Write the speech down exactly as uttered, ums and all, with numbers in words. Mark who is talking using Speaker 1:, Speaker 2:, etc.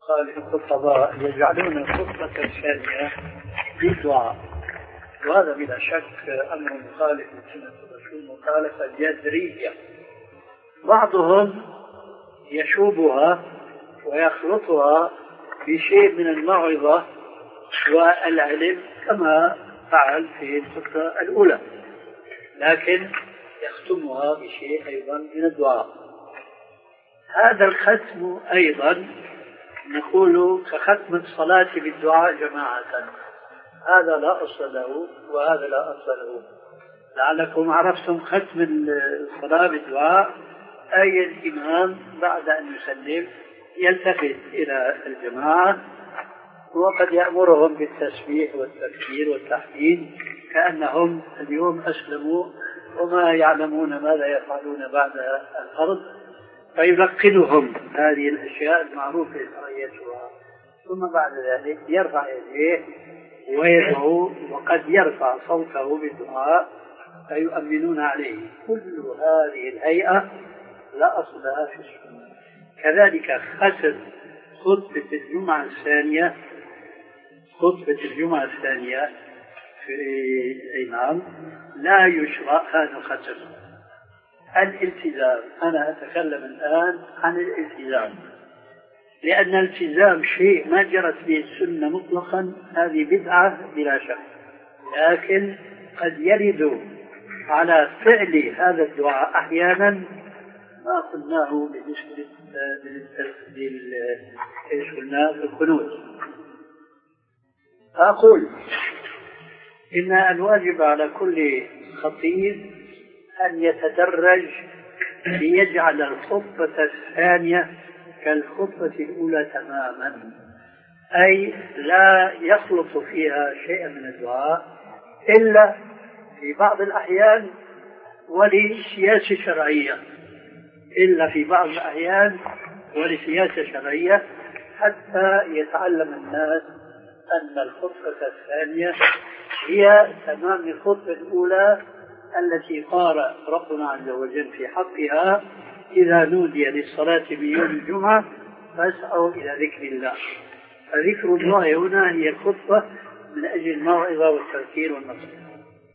Speaker 1: قال الخطباء يجعلون الخطبة الثانية بالدعاء، وهذا بلا شك أمر مخالف لسنة الرسول مخالفة جذرية. بعضهم يشوبها ويخلطها بشيء من الموعظة والعلم كما فعل في الخطبة الأولى، لكن يختمها بشيء أيضا من الدعاء. هذا الختم أيضا نقول كختم الصلاة بالدعاء جماعة، هذا لا أصل له وهذا لا أصل له. لعلكم عرفتم ختم الصلاة بالدعاء أي الإمام بعد أن يسلم يلتفت إلى الجماعة وقد يأمرهم بالتسبيح والتكبير والتحميد كأنهم اليوم أسلموا وما يعلمون ماذا يفعلون بعد الفرض، فيلقنهم هذه الأشياء المعروفة شرعيتها، ثم بعد ذلك يرفع يديه ويدعو وقد يرفع صوته بالدعاء فيؤمنون عليه. كل هذه الهيئة لا أصل لها في السنة. كذلك ختم خطبة الجمعة الثانية، خطبة الجمعة الثانية في الإمام لا يشرع هذا الختم. الالتزام، أنا أتكلم الآن عن الالتزام، لأن الالتزام شيء ما جرت به السنة مطلقا، هذه بدعة بلا شك، لكن قد يرد على فعل هذا الدعاء أحيانا ما قلناه بالنسبة للقنوت. أقول إن الواجب على كل خطيب أن يتدرج ليجعل الخطبة الثانية كالخطبة الأولى تماما، أي لا يخلط فيها شيئا من الدعاء إلا في بعض الأحيان ولسياسة شرعية، إلا في بعض الأحيان ولسياسة شرعية، حتى يتعلم الناس أن الخطبة الثانية هي تمام الخطبة الأولى التي قال ربنا عز وجل في حقها: إذا نودي للصلاة بيوم الجمعة فاسعوا إلى ذكر الله. فذكر الله هنا هي الخطبة من أجل الموعظة والتذكير والنصيحة.